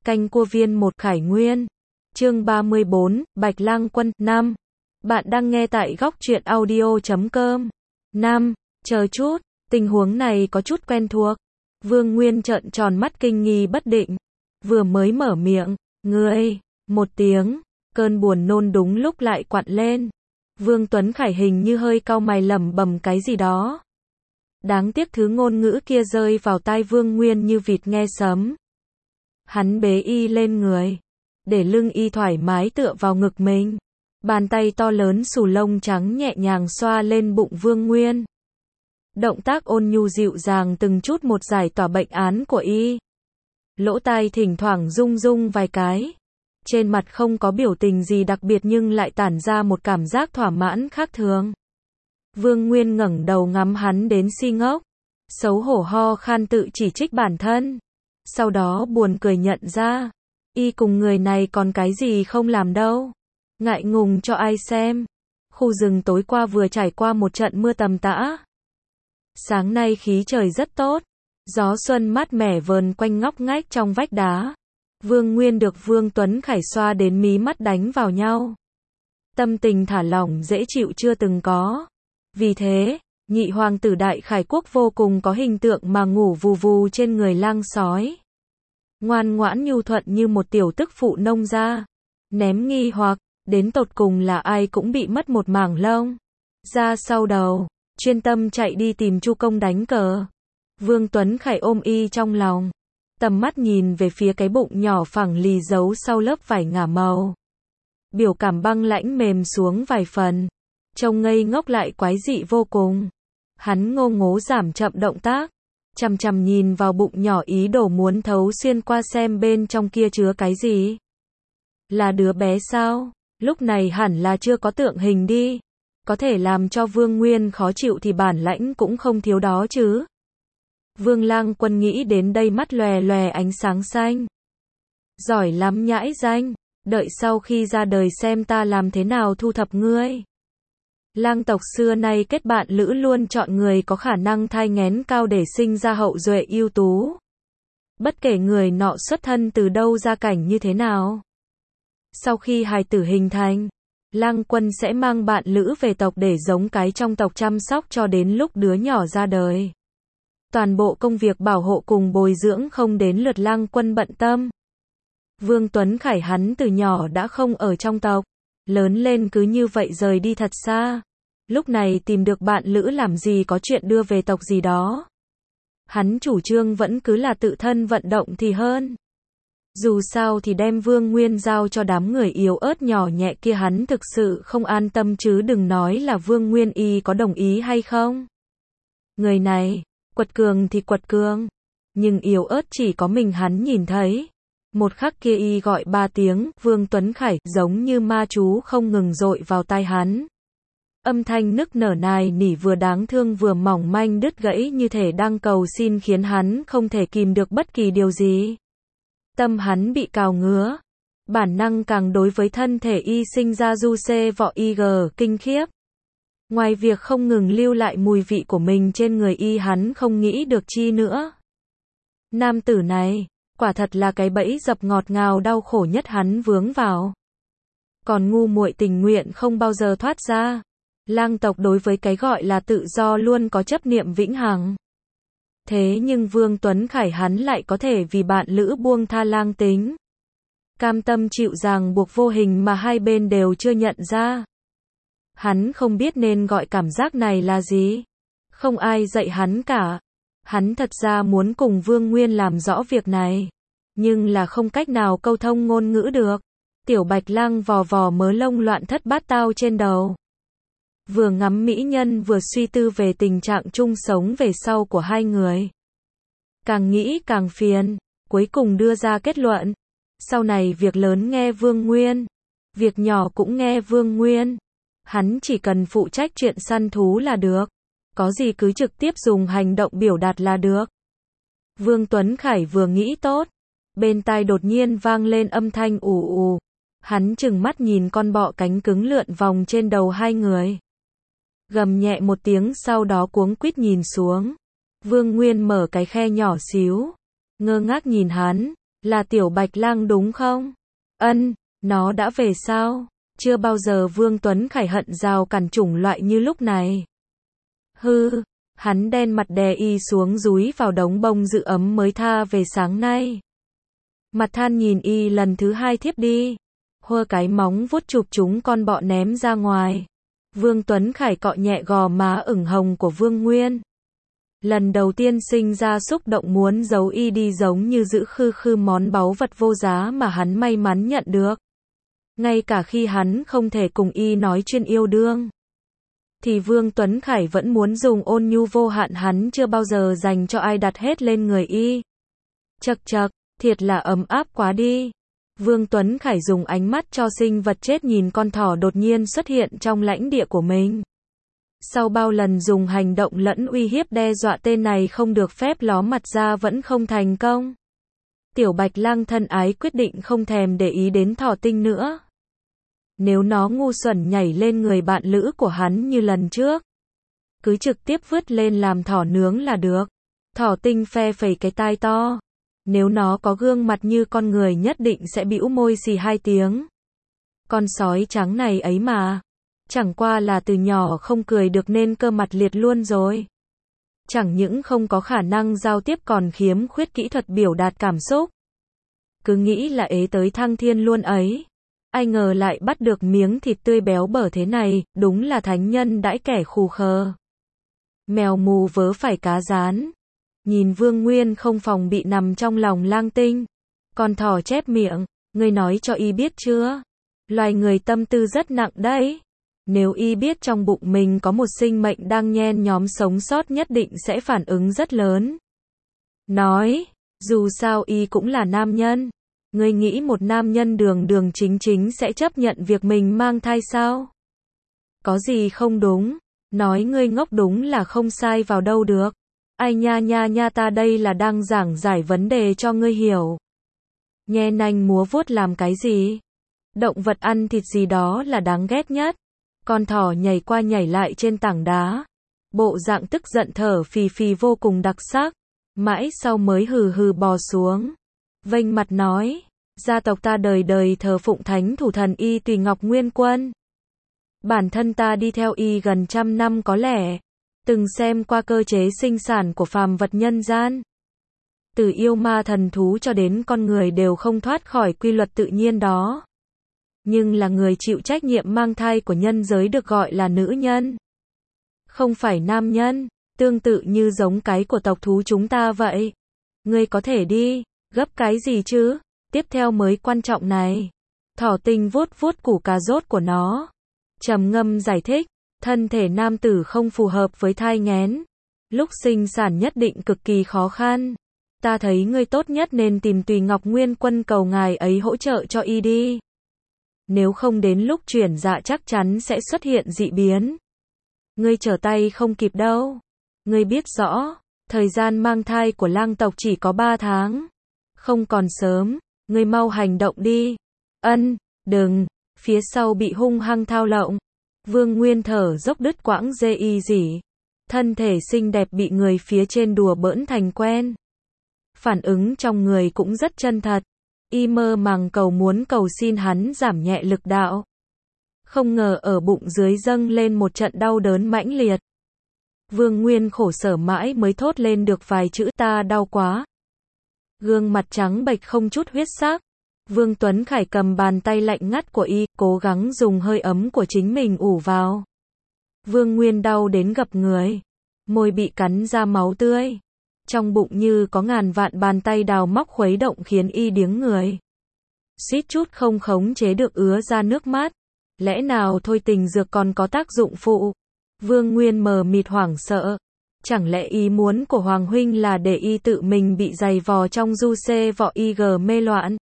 Canh cua viên một Khải Nguyên. Chương 34, Bạch Lang Quân, 5. Bạn đang nghe tại góc truyện audio.com. 5. Chờ chút, tình huống này có chút quen thuộc. Vương Nguyên trợn tròn mắt kinh nghi bất định. Vừa mới mở miệng, ngươi, một tiếng, cơn buồn nôn đúng lúc lại quặn lên. Vương Tuấn Khải hình như hơi cau mày lẩm bẩm cái gì đó. Đáng tiếc thứ ngôn ngữ kia rơi vào tai Vương Nguyên như vịt nghe sấm. Hắn bế y lên người, để lưng y thoải mái tựa vào ngực mình. Bàn tay to lớn xù lông trắng nhẹ nhàng xoa lên bụng Vương Nguyên. Động tác ôn nhu dịu dàng từng chút một giải tỏa bệnh án của y. Lỗ tai thỉnh thoảng rung rung vài cái. Trên mặt không có biểu tình gì đặc biệt nhưng lại tản ra một cảm giác thỏa mãn khác thường. Vương Nguyên ngẩng đầu ngắm hắn đến si ngốc. Xấu hổ ho khan tự chỉ trích bản thân. Sau đó buồn cười nhận ra. Y cùng người này còn cái gì không làm đâu. Ngại ngùng cho ai xem. Khu rừng tối qua vừa trải qua một trận mưa tầm tã. Sáng nay khí trời rất tốt. Gió xuân mát mẻ vờn quanh ngóc ngách trong vách đá. Vương Nguyên được Vương Tuấn Khải xoa đến mí mắt đánh vào nhau. Tâm tình thả lỏng dễ chịu chưa từng có. Vì thế, nhị hoàng tử Đại Khải Quốc vô cùng có hình tượng mà ngủ vù vù trên người lang sói. Ngoan ngoãn nhu thuận như một tiểu tức phụ nông gia. Ném nghi hoặc, đến tột cùng là ai cũng bị mất một mảng lông. Ra sau đầu, chuyên tâm chạy đi tìm Chu Công đánh cờ. Vương Tuấn Khải ôm y trong lòng. Tầm mắt nhìn về phía cái bụng nhỏ phẳng lì giấu sau lớp vải ngả màu. Biểu cảm băng lãnh mềm xuống vài phần. Trông ngây ngốc lại quái dị vô cùng. Hắn ngô ngố giảm chậm động tác. Chằm chằm nhìn vào bụng nhỏ ý đồ muốn thấu xuyên qua xem bên trong kia chứa cái gì. Là đứa bé sao? Lúc này hẳn là chưa có tượng hình đi. Có thể làm cho Vương Nguyên khó chịu thì bản lãnh cũng không thiếu đó chứ. Vương Lang Quân nghĩ đến đây mắt lòe lòe ánh sáng xanh. Giỏi lắm nhãi danh, đợi sau khi ra đời xem ta làm thế nào thu thập ngươi. Lang tộc xưa nay kết bạn lữ luôn chọn người có khả năng thai nghén cao để sinh ra hậu duệ ưu tú. Bất kể người nọ xuất thân từ đâu gia cảnh như thế nào. Sau khi hài tử hình thành, Lang Quân sẽ mang bạn lữ về tộc để giống cái trong tộc chăm sóc cho đến lúc đứa nhỏ ra đời. Toàn bộ công việc bảo hộ cùng bồi dưỡng không đến lượt Lang Quân bận tâm. Vương Tuấn Khải hắn từ nhỏ đã không ở trong tộc, lớn lên cứ như vậy rời đi thật xa. Lúc này tìm được bạn lữ làm gì có chuyện đưa về tộc gì đó. Hắn chủ trương vẫn cứ là tự thân vận động thì hơn. Dù sao thì đem Vương Nguyên giao cho đám người yếu ớt nhỏ nhẹ kia hắn thực sự không an tâm chứ đừng nói là Vương Nguyên y có đồng ý hay không. Người này, quật cường thì quật cường, nhưng yếu ớt chỉ có mình hắn nhìn thấy. Một khắc kia y gọi 3 tiếng, Vương Tuấn Khải, giống như ma chú không ngừng dội vào tai hắn. Âm thanh nức nở nài nỉ vừa đáng thương vừa mỏng manh đứt gãy như thể đang cầu xin khiến hắn không thể kìm được bất kỳ điều gì. Tâm hắn bị cào ngứa. Bản năng càng đối với thân thể y sinh ra du xê vọ y kinh khiếp. Ngoài việc không ngừng lưu lại mùi vị của mình trên người y hắn không nghĩ được chi nữa. Nam tử này, quả thật là cái bẫy dập ngọt ngào đau khổ nhất hắn vướng vào. Còn ngu muội tình nguyện không bao giờ thoát ra. Lang tộc đối với cái gọi là tự do luôn có chấp niệm vĩnh hằng. Thế nhưng Vương Tuấn Khải hắn lại có thể vì bạn lữ buông tha lang tính. Cam tâm chịu ràng buộc vô hình mà hai bên đều chưa nhận ra. Hắn không biết nên gọi cảm giác này là gì. Không ai dạy hắn cả. Hắn thật ra muốn cùng Vương Nguyên làm rõ việc này. Nhưng là không cách nào câu thông ngôn ngữ được. Tiểu Bạch Lang vò vò mớ lông loạn thất bát tao trên đầu. Vừa ngắm mỹ nhân vừa suy tư về tình trạng chung sống về sau của hai người. Càng nghĩ càng phiền, cuối cùng đưa ra kết luận. Sau này việc lớn nghe Vương Nguyên, việc nhỏ cũng nghe Vương Nguyên. Hắn chỉ cần phụ trách chuyện săn thú là được. Có gì cứ trực tiếp dùng hành động biểu đạt là được. Vương Tuấn Khải vừa nghĩ tốt. Bên tai đột nhiên vang lên âm thanh ù ù. Hắn trừng mắt nhìn con bọ cánh cứng lượn vòng trên đầu hai người. Gầm nhẹ một tiếng sau đó cuống quýt nhìn xuống. Vương Nguyên mở cái khe nhỏ xíu. Ngơ ngác nhìn hắn. Là Tiểu Bạch Lang đúng không? Ân, nó đã về sao? Chưa bao giờ Vương Tuấn Khải hận rào cản chủng loại như lúc này. Hư, hắn đen mặt đè y xuống dúi vào đống bông giữ ấm mới tha về sáng nay. Mặt than nhìn y lần thứ hai thiếp đi. Hơ cái móng vuốt chụp chúng con bọ ném ra ngoài. Vương Tuấn Khải cọ nhẹ gò má ửng hồng của Vương Nguyên. Lần đầu tiên sinh ra xúc động muốn giấu y đi giống như giữ khư khư món báu vật vô giá mà hắn may mắn nhận được. Ngay cả khi hắn không thể cùng y nói chuyện yêu đương, thì Vương Tuấn Khải vẫn muốn dùng ôn nhu vô hạn hắn chưa bao giờ dành cho ai đặt hết lên người y. Chậc chậc, thiệt là ấm áp quá đi. Vương Tuấn Khải dùng ánh mắt cho sinh vật chết nhìn con thỏ đột nhiên xuất hiện trong lãnh địa của mình. Sau bao lần dùng hành động lẫn uy hiếp đe dọa tên này không được phép ló mặt ra vẫn không thành công. Tiểu Bạch Lang thân ái quyết định không thèm để ý đến thỏ tinh nữa. Nếu nó ngu xuẩn nhảy lên người bạn lữ của hắn như lần trước, cứ trực tiếp vứt lên làm thỏ nướng là được. Thỏ tinh phe phẩy cái tai to. Nếu nó có gương mặt như con người nhất định sẽ bĩu môi xì hai tiếng. Con sói trắng này ấy mà. Chẳng qua là từ nhỏ không cười được nên cơ mặt liệt luôn rồi. Chẳng những không có khả năng giao tiếp còn khiếm khuyết kỹ thuật biểu đạt cảm xúc. Cứ nghĩ là ế tới thăng thiên luôn ấy. Ai ngờ lại bắt được miếng thịt tươi béo bở thế này, đúng là thánh nhân đãi kẻ khù khờ. Mèo mù vớ phải cá rán. Nhìn Vương Nguyên không phòng bị nằm trong lòng Lang Tinh. Con thỏ chép miệng, ngươi nói cho y biết chưa? Loài người tâm tư rất nặng đấy. Nếu y biết trong bụng mình có một sinh mệnh đang nhen nhóm sống sót nhất định sẽ phản ứng rất lớn. Nói, dù sao y cũng là nam nhân. Ngươi nghĩ một nam nhân đường đường chính chính sẽ chấp nhận việc mình mang thai sao? Có gì không đúng? Nói ngươi ngốc đúng là không sai vào đâu được. Ai nha nha nha, ta đây là đang giảng giải vấn đề cho ngươi hiểu. Nhe nanh múa vuốt làm cái gì? Động vật ăn thịt gì đó là đáng ghét nhất. Con thỏ nhảy qua nhảy lại trên tảng đá. Bộ dạng tức giận thở phì phì vô cùng đặc sắc. Mãi sau mới hừ hừ bò xuống. Vênh mặt nói, gia tộc ta đời đời thờ phụng thánh thủ thần y Tùy Ngọc Nguyên Quân. Bản thân ta đi theo y gần 100 năm có lẽ. Từng xem qua cơ chế sinh sản của phàm vật nhân gian. Từ yêu ma thần thú cho đến con người đều không thoát khỏi quy luật tự nhiên đó. Nhưng là người chịu trách nhiệm mang thai của nhân giới được gọi là nữ nhân. Không phải nam nhân, tương tự như giống cái của tộc thú chúng ta vậy. Ngươi có thể đi, gấp cái gì chứ? Tiếp theo mới quan trọng này. Thỏ tinh vuốt vuốt củ cà rốt của nó. Trầm ngâm giải thích. Thân thể nam tử không phù hợp với thai nghén. Lúc sinh sản nhất định cực kỳ khó khăn. Ta thấy ngươi tốt nhất nên tìm Tùy Ngọc Nguyên Quân cầu ngài ấy hỗ trợ cho y đi. Nếu không đến lúc chuyển dạ chắc chắn sẽ xuất hiện dị biến. Ngươi trở tay không kịp đâu. Ngươi biết rõ, thời gian mang thai của lang tộc chỉ có 3 tháng. Không còn sớm, ngươi mau hành động đi. Ân, đừng, phía sau bị hung hăng thao lộng. Vương Nguyên thở dốc đứt quãng dê y dỉ. Thân thể xinh đẹp bị người phía trên đùa bỡn thành quen. Phản ứng trong người cũng rất chân thật. Y mơ màng cầu xin hắn giảm nhẹ lực đạo. Không ngờ ở bụng dưới dâng lên một trận đau đớn mãnh liệt. Vương Nguyên khổ sở mãi mới thốt lên được vài chữ ta đau quá. Gương mặt trắng bệch không chút huyết sắc. Vương Tuấn Khải cầm bàn tay lạnh ngắt của y, cố gắng dùng hơi ấm của chính mình ủ vào. Vương Nguyên đau đến gập người. Môi bị cắn ra máu tươi. Trong bụng như có ngàn vạn bàn tay đào móc khuấy động khiến y điếng người. Suýt chút không khống chế được ứa ra nước mắt. Lẽ nào thôi tình dược còn có tác dụng phụ? Vương Nguyên mờ mịt hoảng sợ. Chẳng lẽ ý muốn của Hoàng Huynh là để y tự mình bị giày vò trong du xê vọ y mê loạn?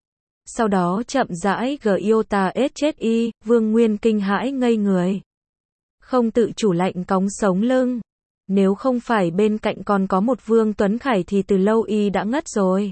Sau đó chậm rãi iota ết chết y, Vương Nguyên kinh hãi ngây người. Không tự chủ lạnh cóng sống lưng. Nếu không phải bên cạnh còn có một Vương Tuấn Khải thì từ lâu y đã ngất rồi.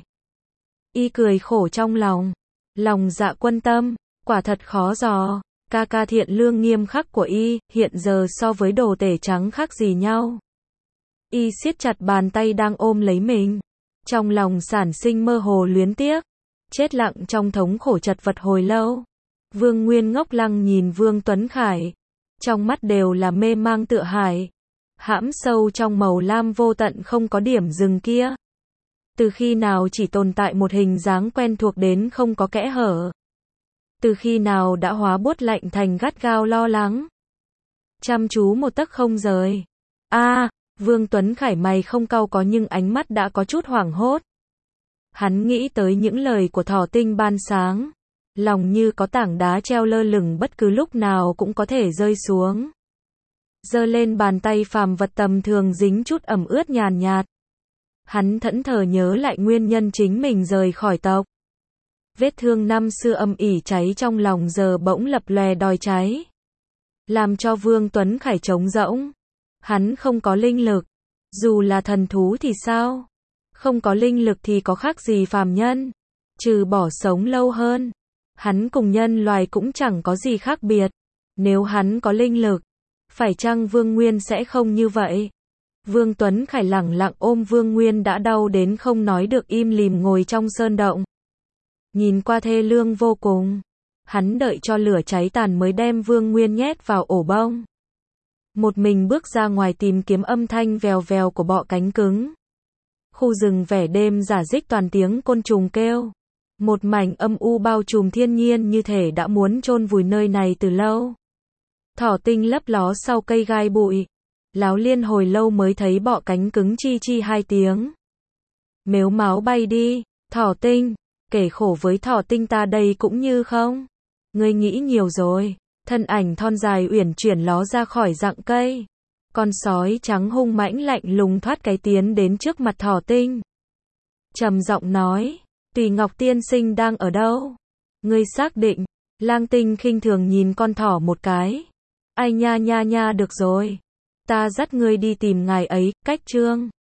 Y cười khổ trong lòng. Lòng dạ quân tâm, quả thật khó dò. Ca ca thiện lương nghiêm khắc của y, hiện giờ so với đồ tể trắng khác gì nhau. Y siết chặt bàn tay đang ôm lấy mình. Trong lòng sản sinh mơ hồ luyến tiếc, chết lặng trong thống khổ chật vật hồi lâu. Vương Nguyên ngốc lăng nhìn Vương Tuấn Khải, trong mắt đều là mê mang tựa hải, hãm sâu trong màu lam vô tận không có điểm dừng kia. Từ khi nào chỉ tồn tại một hình dáng quen thuộc đến không có kẽ hở? Từ khi nào đã hóa buốt lạnh thành gắt gao lo lắng? Chăm chú một tấc không rời. Vương Tuấn Khải mày không cau có nhưng ánh mắt đã có chút hoảng hốt. Hắn nghĩ tới những lời của Thỏ Tinh ban sáng. Lòng như có tảng đá treo lơ lửng bất cứ lúc nào cũng có thể rơi xuống. Giơ lên bàn tay phàm vật tầm thường dính chút ẩm ướt nhàn nhạt. Hắn thẫn thờ nhớ lại nguyên nhân chính mình rời khỏi tộc. Vết thương năm xưa âm ỉ cháy trong lòng giờ bỗng lập lòe đòi cháy. Làm cho Vương Tuấn Khải trống rỗng. Hắn không có linh lực. Dù là thần thú thì sao? Không có linh lực thì có khác gì phàm nhân. Trừ bỏ sống lâu hơn. Hắn cùng nhân loài cũng chẳng có gì khác biệt. Nếu hắn có linh lực, phải chăng Vương Nguyên sẽ không như vậy? Vương Tuấn Khải lẳng lặng ôm Vương Nguyên đã đau đến không nói được im lìm ngồi trong sơn động. Nhìn qua thê lương vô cùng. Hắn đợi cho lửa cháy tàn mới đem Vương Nguyên nhét vào ổ bông. Một mình bước ra ngoài tìm kiếm âm thanh vèo vèo của bọ cánh cứng. Khu rừng vẻ đêm rả rích toàn tiếng côn trùng kêu. Một mảnh âm u bao trùm thiên nhiên như thể đã muốn chôn vùi nơi này từ lâu. Thỏ Tinh lấp ló sau cây gai bụi. Láo liên hồi lâu mới thấy bọ cánh cứng chi chi hai tiếng. Mếu máo bay đi, Thỏ Tinh, kể khổ với Thỏ Tinh ta đây cũng như không. Ngươi nghĩ nhiều rồi. Thân ảnh thon dài uyển chuyển ló ra khỏi rặng cây. Con sói trắng hung mãnh lạnh lùng thoát cái tiến đến trước mặt Thỏ Tinh. Trầm giọng nói, Tùy Ngọc tiên sinh đang ở đâu? Ngươi xác định? Lang Tinh khinh thường nhìn con thỏ một cái. Ai nha nha nha được rồi. Ta dắt ngươi đi tìm ngài ấy, cách chương.